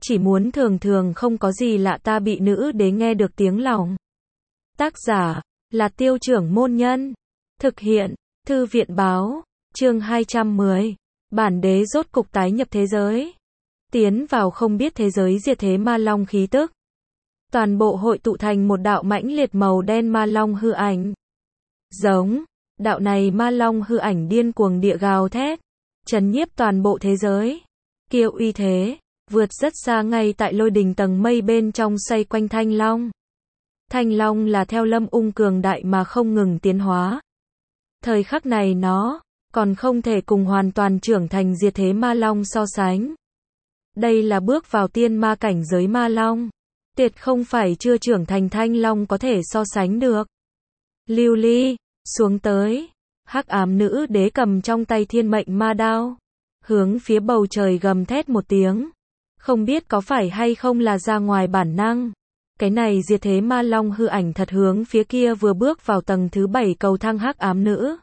chỉ muốn thường thường không có gì lạ ta bị nữ đế nghe được tiếng lòng. Tác giả là Tiêu Trưởng Môn Nhân. Thực hiện Thư viện Báo. Chương 210. Bản đế rốt cục tái nhập thế giới. Tiến vào không biết thế giới diệt thế ma long khí tức. Toàn bộ hội tụ thành một đạo mãnh liệt màu đen ma long hư ảnh. Giống, đạo này ma long hư ảnh điên cuồng địa gào thét, trấn nhiếp toàn bộ thế giới. Kiêu uy thế, vượt rất xa ngay tại lôi đình tầng mây bên trong xoay quanh thanh long. Thanh long là theo lâm ung cường đại mà không ngừng tiến hóa. Thời khắc này nó còn không thể cùng hoàn toàn trưởng thành diệt thế ma long so sánh. Đây là bước vào tiên ma cảnh giới ma long. Tuyệt không phải chưa trưởng thành thanh long có thể so sánh được. Lưu ly, xuống tới. Hắc ám nữ đế cầm trong tay thiên mệnh ma đao, hướng phía bầu trời gầm thét một tiếng. Không biết có phải hay không là ra ngoài bản năng. Cái này diệt thế ma long hư ảnh thật hướng phía kia vừa bước vào tầng thứ 7 cầu thang hắc ám nữ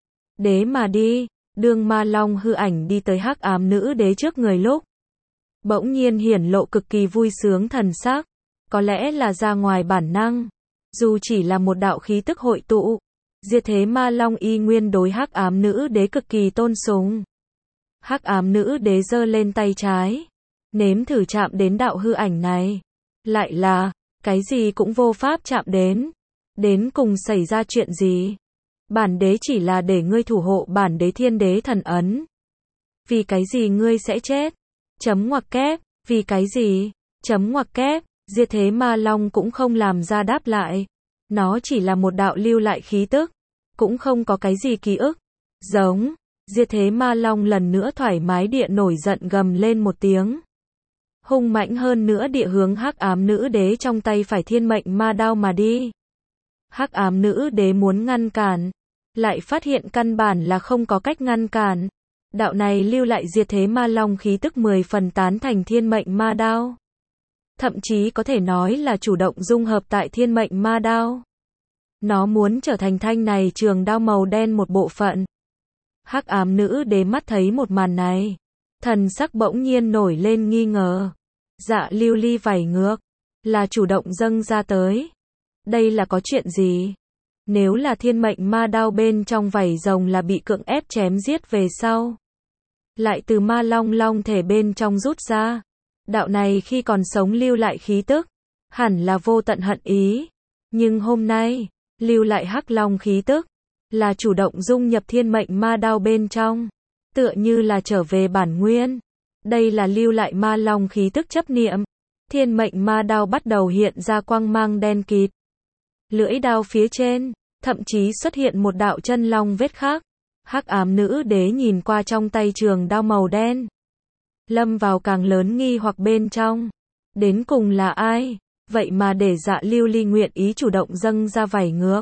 đế mà đi. Đương ma long hư ảnh đi tới hắc ám nữ đế trước người lúc, bỗng nhiên hiển lộ cực kỳ vui sướng thần sắc. Có lẽ là ra ngoài bản năng. Dù chỉ là một đạo khí tức hội tụ, diệt thế ma long y nguyên đối hắc ám nữ đế cực kỳ tôn sùng. Hắc ám nữ đế giơ lên tay trái, nếm thử chạm đến đạo hư ảnh này. Lại là, cái gì cũng vô pháp chạm đến. Đến cùng xảy ra chuyện gì? Bản đế chỉ là để ngươi thủ hộ bản đế thiên đế thần ấn. Vì cái gì ngươi sẽ chết? Chấm ngoặc kép, vì cái gì? Chấm ngoặc kép, diệt thế ma long cũng không làm ra đáp lại. Nó chỉ là một đạo lưu lại khí tức, cũng không có cái gì ký ức. Giống, diệt thế ma long lần nữa thoải mái địa nổi giận gầm lên một tiếng. Hung mãnh hơn nữa địa hướng hắc ám nữ đế trong tay phải thiên mệnh ma đao mà đi. Hắc ám nữ đế muốn ngăn cản, lại phát hiện căn bản là không có cách ngăn cản. Đạo này lưu lại diệt thế ma long khí tức 10 phần tán thành thiên mệnh ma đao. Thậm chí có thể nói là chủ động dung hợp tại thiên mệnh ma đao. Nó muốn trở thành thanh này trường đao màu đen một bộ phận. Hắc ám nữ đế mắt thấy một màn này, thần sắc bỗng nhiên nổi lên nghi ngờ. Dạ lưu ly vảy ngược, là chủ động dâng ra tới. Đây là có chuyện gì? Nếu là thiên mệnh ma đao bên trong vảy rồng là bị cưỡng ép chém giết về sau, lại từ ma long long thể bên trong rút ra. Đạo này khi còn sống lưu lại khí tức, hẳn là vô tận hận ý. Nhưng hôm nay, lưu lại hắc long khí tức, là chủ động dung nhập thiên mệnh ma đao bên trong. Tựa như là trở về bản nguyên. Đây là lưu lại ma long khí tức chấp niệm. Thiên mệnh ma đao bắt đầu hiện ra quang mang đen kịt. Lưỡi đao phía trên, thậm chí xuất hiện một đạo chân long vết khắc. Hắc ám nữ đế nhìn qua trong tay trường đao màu đen, lâm vào càng lớn nghi hoặc bên trong. Đến cùng là ai? Vậy mà để dạ lưu ly nguyện ý chủ động dâng ra vảy ngược,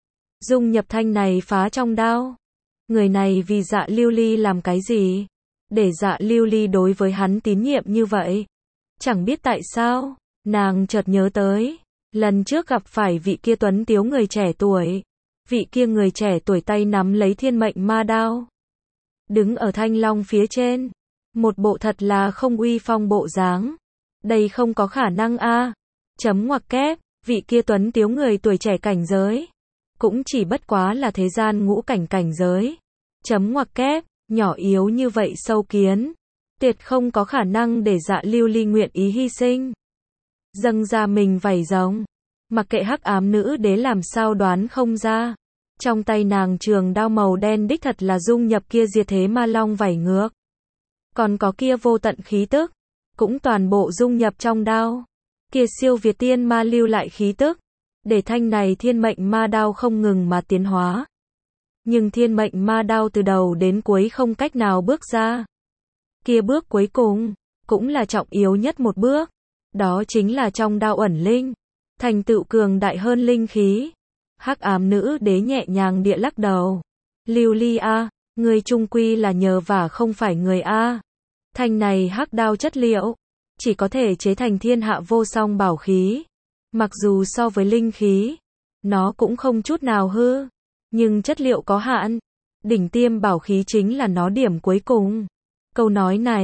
dung nhập thanh này phá trong đao. Người này vì dạ lưu ly làm cái gì? Để dạ lưu ly đối với hắn tín nhiệm như vậy. Chẳng biết tại sao, nàng chợt nhớ tới, lần trước gặp phải vị kia tuấn tiếu người trẻ tuổi. Vị kia người trẻ tuổi tay nắm lấy thiên mệnh ma đao, đứng ở thanh long phía trên. Một bộ thật là không uy phong bộ dáng. Đây không có khả năng a. Chấm ngoặc kép, vị kia tuấn tiếu người tuổi trẻ cảnh giới, cũng chỉ bất quá là thế gian ngũ cảnh cảnh giới. Chấm ngoặc kép, nhỏ yếu như vậy sâu kiến, tuyệt không có khả năng để dạ lưu ly nguyện ý hy sinh. Dâng ra mình vảy rồng. Mặc kệ hắc ám nữ đế làm sao đoán không ra. Trong tay nàng trường đao màu đen đích thật là dung nhập kia diệt thế ma long vảy ngược. Còn có kia vô tận khí tức, cũng toàn bộ dung nhập trong đao. Kia siêu việt tiên ma lưu lại khí tức, để thanh này thiên mệnh ma đao không ngừng mà tiến hóa. Nhưng thiên mệnh ma đao từ đầu đến cuối không cách nào bước ra. Kia bước cuối cùng, cũng là trọng yếu nhất một bước. Đó chính là trong đao ẩn linh, thành tựu cường đại hơn linh khí. Hắc ám nữ đế nhẹ nhàng địa lắc đầu. Lưu ly a, người trung quy là nhờ vả không phải người a. Thanh này hắc đao chất liệu, chỉ có thể chế thành thiên hạ vô song bảo khí. Mặc dù so với linh khí, nó cũng không chút nào hư. Nhưng chất liệu có hạn. Đỉnh tiêm bảo khí chính là nó điểm cuối cùng. Câu nói này,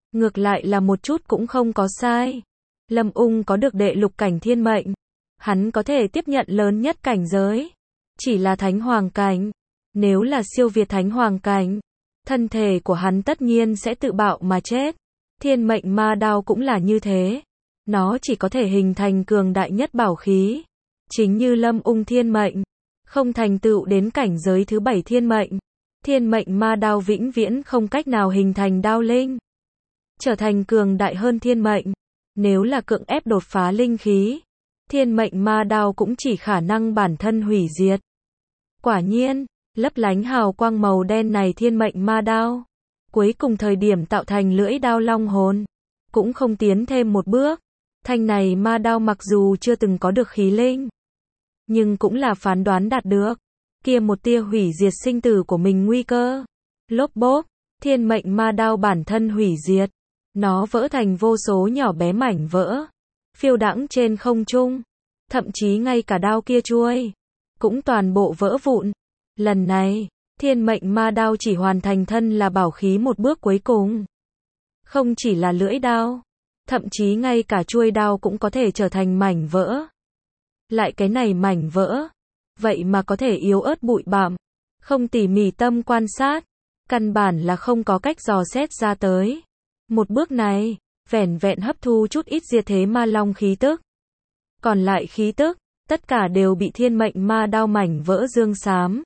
Ngược lại là một chút cũng không có sai. Lâm Ung có được đệ lục cảnh thiên mệnh. Hắn có thể tiếp nhận lớn nhất cảnh giới. Chỉ là thánh hoàng cảnh. Nếu là siêu việt thánh hoàng cảnh, thân thể của hắn tất nhiên sẽ tự bạo mà chết. Thiên mệnh ma đao cũng là như thế. Nó chỉ có thể hình thành cường đại nhất bảo khí. Chính như Lâm Ung thiên mệnh, không thành tựu đến cảnh giới thứ 7 thiên mệnh. Thiên mệnh ma đao vĩnh viễn không cách nào hình thành đao linh. Trở thành cường đại hơn thiên mệnh. Nếu là cưỡng ép đột phá linh khí, thiên mệnh ma đao cũng chỉ khả năng bản thân hủy diệt. Quả nhiên, lấp lánh hào quang màu đen này thiên mệnh ma đao, cuối cùng thời điểm tạo thành lưỡi đao long hồn, cũng không tiến thêm một bước. Thanh này ma đao mặc dù chưa từng có được khí linh, nhưng cũng là phán đoán đạt được kia một tia hủy diệt sinh tử của mình nguy cơ. Lốp bốp, thiên mệnh ma đao bản thân hủy diệt, nó vỡ thành vô số nhỏ bé mảnh vỡ, phiêu đãng trên không trung, thậm chí ngay cả đao kia chuôi cũng toàn bộ vỡ vụn. Lần này, thiên mệnh ma đao chỉ hoàn thành thân là bảo khí một bước cuối cùng. Không chỉ là lưỡi đao, thậm chí ngay cả chuôi đao cũng có thể trở thành mảnh vỡ. Lại cái này mảnh vỡ, vậy mà có thể yếu ớt bụi bặm, không tỉ mỉ tâm quan sát, căn bản là không có cách dò xét ra tới. Một bước này, vẻn vẹn hấp thu chút ít diệt thế ma long khí tức. Còn lại khí tức, tất cả đều bị thiên mệnh ma đao mảnh vỡ dương xám.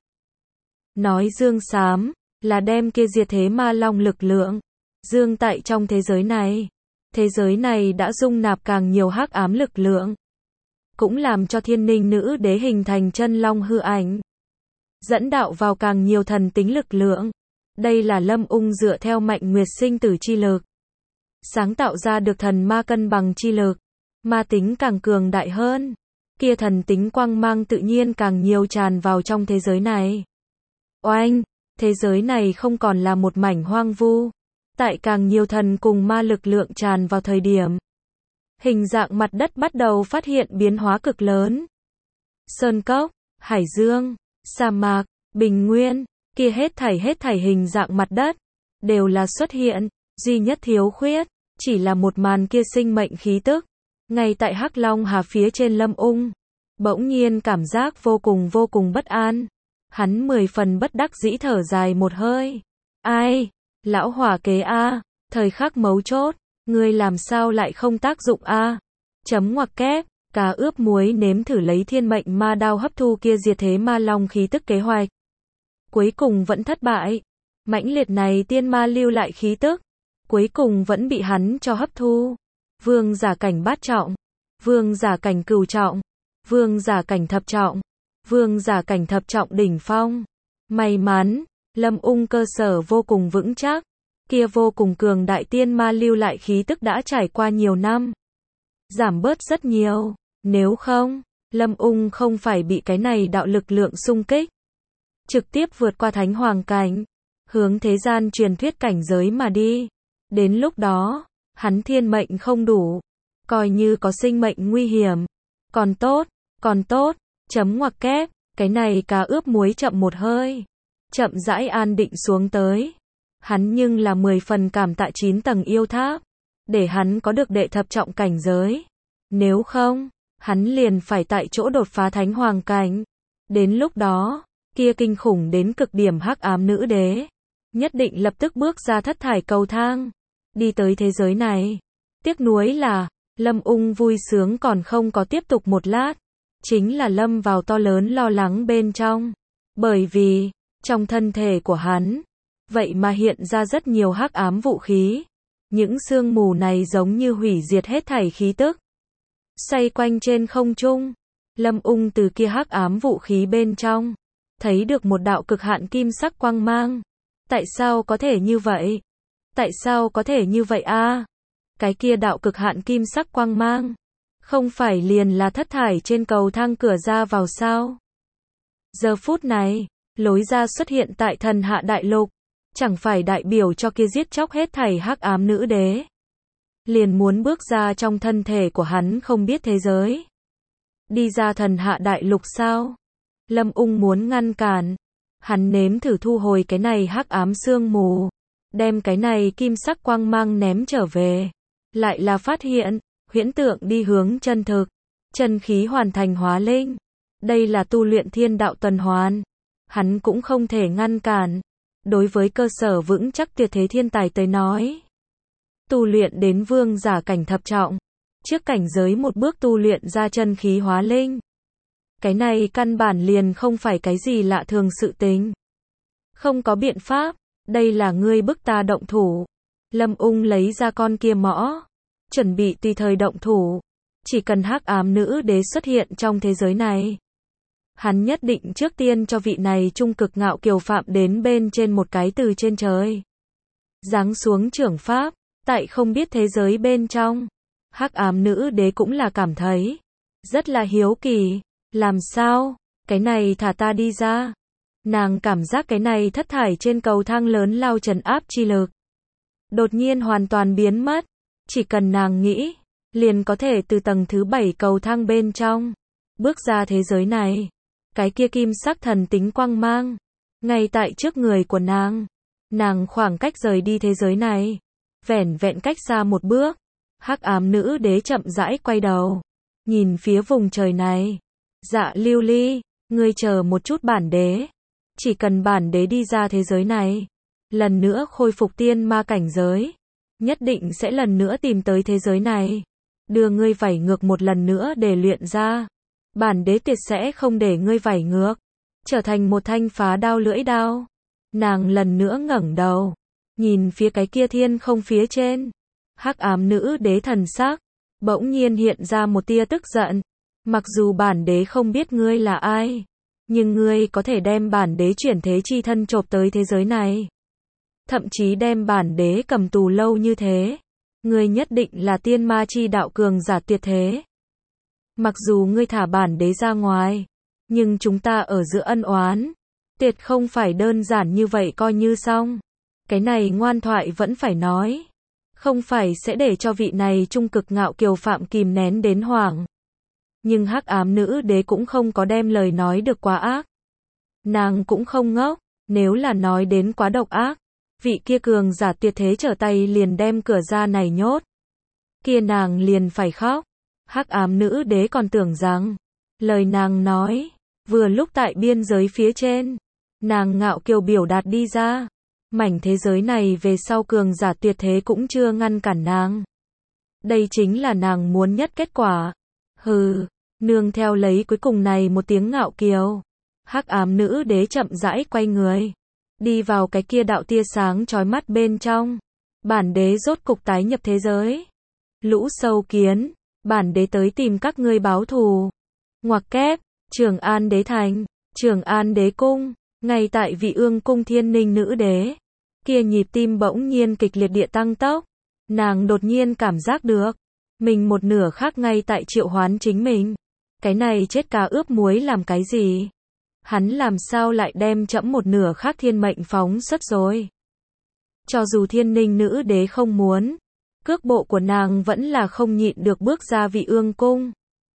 Nói dương xám, là đem kia diệt thế ma long lực lượng, dương tại trong thế giới này. Thế giới này đã dung nạp càng nhiều hắc ám lực lượng. Cũng làm cho thiên ninh nữ đế hình thành chân long hư ảnh. Dẫn đạo vào càng nhiều thần tính lực lượng. Đây là Lâm Ung dựa theo mạnh nguyệt sinh tử chi lực. Sáng tạo ra được thần ma cân bằng chi lực. Ma tính càng cường đại hơn. Kia thần tính quang mang tự nhiên càng nhiều tràn vào trong thế giới này. Oanh, thế giới này không còn là một mảnh hoang vu. Tại càng nhiều thần cùng ma lực lượng tràn vào thời điểm, hình dạng mặt đất bắt đầu phát hiện biến hóa cực lớn. Sơn cốc, hải dương, sa mạc, bình nguyên, kia hết thảy hình dạng mặt đất, đều là xuất hiện, duy nhất thiếu khuyết, chỉ là một màn kia sinh mệnh khí tức. Ngay tại Hắc Long Hà phía trên Lâm Ung, bỗng nhiên cảm giác vô cùng bất an. Hắn 10 phần bất đắc dĩ thở dài một hơi. Ai? Lão hỏa kế a, thời khắc mấu chốt, ngươi làm sao lại không tác dụng a? Chấm ngoặc kép, cá ướp muối nếm thử lấy thiên mệnh ma đao hấp thu kia diệt thế ma long khí tức kế hoạch. Cuối cùng vẫn thất bại. Mãnh liệt này tiên ma lưu lại khí tức, cuối cùng vẫn bị hắn cho hấp thu. Vương giả cảnh bát trọng, vương giả cảnh cửu trọng, vương giả cảnh thập trọng, vương giả cảnh thập trọng đỉnh phong. May mắn, Lâm Ung cơ sở vô cùng vững chắc, kia vô cùng cường đại tiên ma lưu lại khí tức đã trải qua nhiều năm, giảm bớt rất nhiều, nếu không, Lâm Ung không phải bị cái này đạo lực lượng xung kích, trực tiếp vượt qua thánh hoàng cảnh, hướng thế gian truyền thuyết cảnh giới mà đi. Đến lúc đó, hắn thiên mệnh không đủ, coi như có sinh mệnh nguy hiểm. Còn tốt, chấm ngoặc kép, cái này cá ướp muối chậm một hơi. Chậm rãi an định xuống tới. Hắn nhưng là 10 phần cảm tạ 9 tầng yêu tháp, để hắn có được đệ thập trọng cảnh giới. Nếu không, hắn liền phải tại chỗ đột phá thánh hoàng cảnh. Đến lúc đó, kia kinh khủng đến cực điểm hắc ám nữ đế, nhất định lập tức bước ra thất thải cầu thang, đi tới thế giới này. Tiếc nuối là, Lâm Ung vui sướng còn không có tiếp tục một lát, chính là lâm vào to lớn lo lắng bên trong. Bởi vì, trong thân thể của hắn, vậy mà hiện ra rất nhiều hắc ám vũ khí. Những sương mù này giống như hủy diệt hết thảy khí tức. Xoay quanh trên không trung, Lâm Ung từ kia hắc ám vũ khí bên trong, thấy được một đạo cực hạn kim sắc quang mang. Tại sao có thể như vậy? Tại sao có thể như vậy a? Cái kia đạo cực hạn kim sắc quang mang, không phải liền là thất thải trên cầu thang cửa ra vào sao? Giờ phút này, lối ra xuất hiện tại thần hạ đại lục, chẳng phải đại biểu cho kia giết chóc hết thảy hắc ám nữ đế. Liền muốn bước ra trong thân thể của hắn không biết thế giới. Đi ra thần hạ đại lục sao? Lâm Ung muốn ngăn cản. Hắn nếm thử thu hồi cái này hắc ám sương mù. đem cái này kim sắc quang mang ném trở về. Lại là phát hiện, huyễn tượng đi hướng chân thực, chân khí hoàn thành hóa linh. Đây là tu luyện thiên đạo tuần hoàn. Hắn cũng không thể ngăn cản. Đối với cơ sở vững chắc tuyệt thế thiên tài tới nói, tu luyện đến vương giả cảnh thập trọng, trước cảnh giới một bước tu luyện ra chân khí hóa linh. Cái này căn bản liền không phải cái gì lạ thường sự tình. Không có biện pháp, đây là ngươi bức ta động thủ. Lâm Ung lấy ra con kia mõ, chuẩn bị tùy thời động thủ. Chỉ cần hắc ám nữ đế xuất hiện trong thế giới này, hắn nhất định trước tiên cho vị này trung cực ngạo kiều phạm đến bên trên một cái từ trên trời. Giáng xuống trưởng pháp, tại không biết thế giới bên trong. Hắc ám nữ đế cũng là cảm thấy rất là hiếu kỳ. Làm sao? Cái này thả ta đi ra. Nàng cảm giác cái này thất thải trên cầu thang lớn lao trấn áp chi lực đột nhiên hoàn toàn biến mất. Chỉ cần nàng nghĩ, liền có thể từ tầng thứ 7 cầu thang bên trong bước ra thế giới này. Cái kia kim sắc thần tính quang mang ngay tại trước người của nàng. Nàng khoảng cách rời đi thế giới này vẻn vẹn cách xa một bước. Hắc ám nữ đế chậm rãi quay đầu, nhìn phía vùng trời này. Dạ Lưu Ly, ngươi chờ một chút bản đế. Chỉ cần bản đế đi ra thế giới này, lần nữa khôi phục tiên ma cảnh giới, nhất định sẽ lần nữa tìm tới thế giới này, đưa ngươi vảy ngược một lần nữa để luyện ra. Bản đế tuyệt sẽ không để ngươi vảy ngược, trở thành một thanh phá đao lưỡi đao. Nàng lần nữa ngẩng đầu, nhìn phía cái kia thiên không phía trên. Hắc ám nữ đế thần sắc bỗng nhiên hiện ra một tia tức giận. Mặc dù bản đế không biết ngươi là ai, nhưng ngươi có thể đem bản đế chuyển thế chi thân chộp tới thế giới này, thậm chí đem bản đế cầm tù lâu như thế, ngươi nhất định là tiên ma chi đạo cường giả tuyệt thế. Mặc dù ngươi thả bản đế ra ngoài, nhưng chúng ta ở giữa ân oán, tuyệt không phải đơn giản như vậy coi như xong. Cái này ngoan thoại vẫn phải nói, không phải sẽ để cho vị này trung cực ngạo kiều phạm kìm nén đến hoảng. Nhưng hắc ám nữ đế cũng không có đem lời nói được quá ác. Nàng cũng không ngốc, nếu là nói đến quá độc ác, vị kia cường giả tuyệt thế trở tay liền đem cửa ra này nhốt, kia nàng liền phải khóc. Hắc ám nữ đế còn tưởng rằng lời nàng nói vừa lúc tại biên giới phía trên, nàng ngạo kiều biểu đạt đi ra, mảnh thế giới này về sau cường giả tuyệt thế cũng chưa ngăn cản nàng. Đây chính là nàng muốn nhất kết quả. Hừ, nương theo lấy cuối cùng này một tiếng ngạo kiều, hắc ám nữ đế chậm rãi quay người, đi vào cái kia đạo tia sáng chói mắt bên trong. Bản đế rốt cục tái nhập thế giới. Lũ sâu kiến, bản đế tới tìm các ngươi báo thù. Ngoặc kép, Trường An đế thành, Trường An đế cung, ngay tại Vị Ương cung Thiên Ninh nữ đế, kia nhịp tim bỗng nhiên kịch liệt địa tăng tốc. Nàng đột nhiên cảm giác được, mình một nửa khác ngay tại triệu hoán chính mình. Cái này chết cá ướp muối làm cái gì? Hắn làm sao lại đem chẫm một nửa khác thiên mệnh phóng xuất rồi? Cho dù Thiên Ninh nữ đế không muốn, cước bộ của nàng vẫn là không nhịn được bước ra Vị Ương cung.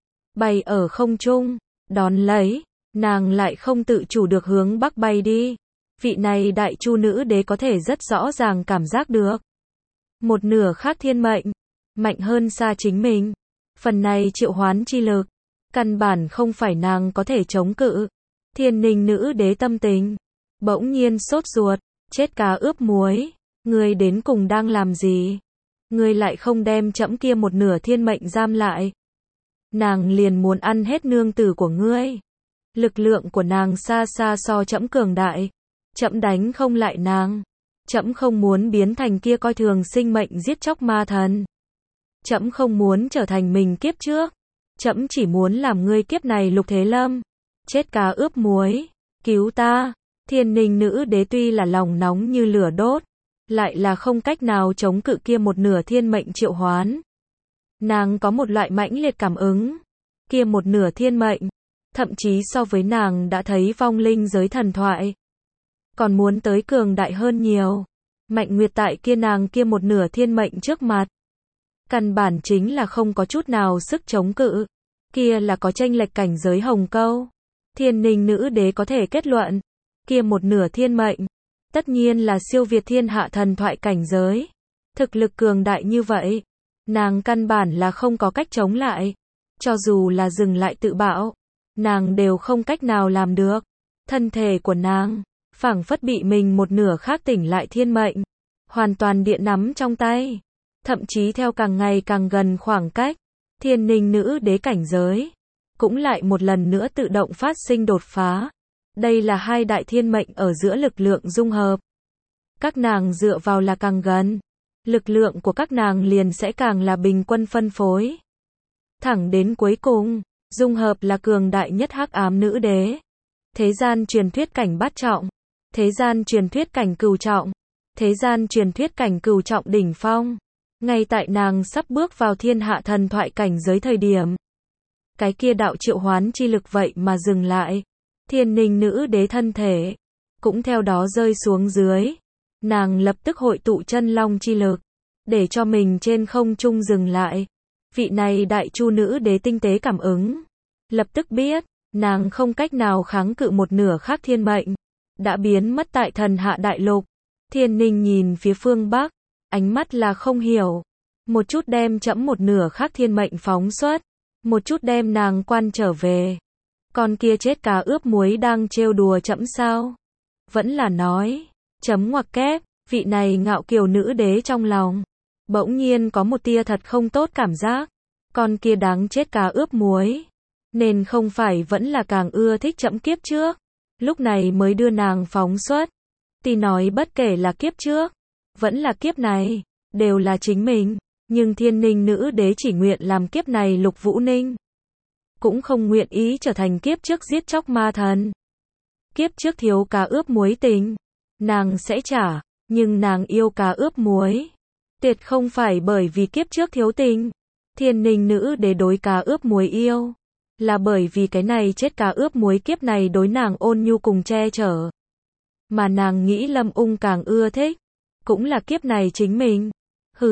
Bay ở không trung, đón lấy, nàng lại không tự chủ được hướng bắc bay đi. Vị này đại chu nữ đế có thể rất rõ ràng cảm giác được. Một nửa khác thiên mệnh, mạnh hơn xa chính mình. Phần này triệu hoán chi lực, căn bản không phải nàng có thể chống cự. Thiên Ninh nữ đế tâm tình bỗng nhiên sốt ruột, chết cá ướp muối, ngươi đến cùng đang làm gì? Ngươi lại không đem trẫm kia một nửa thiên mệnh giam lại. Nàng liền muốn ăn hết nương tử của ngươi. Lực lượng của nàng xa xa so trẫm cường đại. Trẫm đánh không lại nàng. Trẫm không muốn biến thành kia coi thường sinh mệnh giết chóc ma thần. Trẫm không muốn trở thành mình kiếp trước. Trẫm chỉ muốn làm ngươi kiếp này Lục Thế Lâm. Chết cá ướp muối, cứu ta. Thiên Ninh nữ đế tuy là lòng nóng như lửa đốt, lại là không cách nào chống cự kia một nửa thiên mệnh triệu hoán. Nàng có một loại mãnh liệt cảm ứng, kia một nửa thiên mệnh, thậm chí so với nàng đã thấy vong linh giới thần thoại, còn muốn tới cường đại hơn nhiều. Mạnh Nguyệt tại kia nàng kia một nửa thiên mệnh trước mặt, căn bản chính là không có chút nào sức chống cự, kia là có chênh lệch cảnh giới hồng câu. Thiên Ninh nữ đế có thể kết luận, kia một nửa thiên mệnh, Tất nhiên là siêu việt thiên hạ thần thoại cảnh giới. Thực lực cường đại như vậy, nàng căn bản là không có cách chống lại. Cho dù là dừng lại tự bạo, nàng đều không cách nào làm được. Thân thể của nàng, phảng phất bị mình một nửa khác tỉnh lại thiên mệnh. Hoàn toàn điện nắm trong tay. Thậm chí theo càng ngày càng gần khoảng cách, thiên ninh nữ đế cảnh giới, cũng lại một lần nữa tự động phát sinh đột phá. Đây là hai đại thiên mệnh ở giữa lực lượng dung hợp. Các nàng dựa vào là càng gần, lực lượng của các nàng liền sẽ càng là bình quân phân phối. Thẳng đến cuối cùng, dung hợp là cường đại nhất hắc ám nữ đế. Thế gian truyền thuyết cảnh bát trọng, thế gian truyền thuyết cảnh cửu trọng, thế gian truyền thuyết cảnh cửu trọng đỉnh phong. Ngay tại nàng sắp bước vào thiên hạ thần thoại cảnh giới thời điểm, cái kia đạo triệu hoán chi lực vậy mà dừng lại. Thiên ninh nữ đế thân thể cũng theo đó rơi xuống dưới. Nàng lập tức hội tụ chân long chi lực, để cho mình trên không trung dừng lại. Vị này đại chu nữ đế tinh tế cảm ứng, lập tức biết, nàng không cách nào kháng cự một nửa khác thiên mệnh, đã biến mất tại thần hạ đại lục. Thiên ninh nhìn phía phương Bắc, ánh mắt là không hiểu. Một chút đem chẫm một nửa khác thiên mệnh phóng xuất, một chút đem nàng quan trở về. Con kia chết cá ướp muối đang trêu đùa chẫm sao? Vẫn là nói, chấm ngoặc kép, vị này ngạo kiều nữ đế trong lòng bỗng nhiên có một tia thật không tốt cảm giác. Con kia đáng chết cá ướp muối, nên không phải vẫn là càng ưa thích chẫm kiếp trước, lúc này mới đưa nàng phóng xuất. Thì nói bất kể là kiếp trước, vẫn là kiếp này, đều là chính mình. Nhưng thiên ninh nữ đế chỉ nguyện làm kiếp này Lục Vũ Ninh, cũng không nguyện ý trở thành kiếp trước giết chóc ma thần. Kiếp trước thiếu cá ướp muối tình, nàng sẽ trả, nhưng nàng yêu cá ướp muối, tuyệt không phải bởi vì kiếp trước thiếu tình. Thiên ninh nữ đế đối cá ướp muối yêu, là bởi vì cái này chết cá ướp muối kiếp này đối nàng ôn nhu cùng che chở. Mà nàng nghĩ Lâm Ung càng ưa thích, cũng là kiếp này chính mình. Hừ,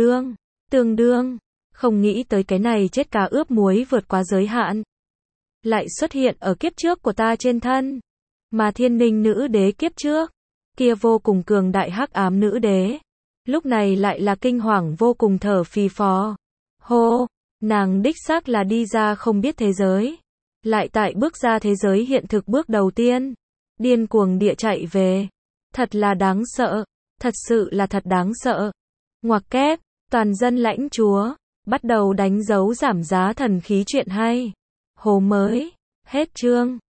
tương đương, không nghĩ tới cái này chết cá ướp muối vượt quá giới hạn, lại xuất hiện ở kiếp trước của ta trên thân. Mà thiên ninh nữ đế kiếp trước, kia vô cùng cường đại hắc ám nữ đế, lúc này lại là kinh hoàng vô cùng thở phì phò. Hô, nàng đích xác là đi ra không biết thế giới, lại tại bước ra thế giới hiện thực bước đầu tiên, điên cuồng địa chạy về. Thật là đáng sợ, thật sự là thật đáng sợ. Ngoặc kép, toàn dân lãnh chúa, bắt đầu đánh dấu giảm giá thần khí chuyện hay. Hồ mới, hết chương.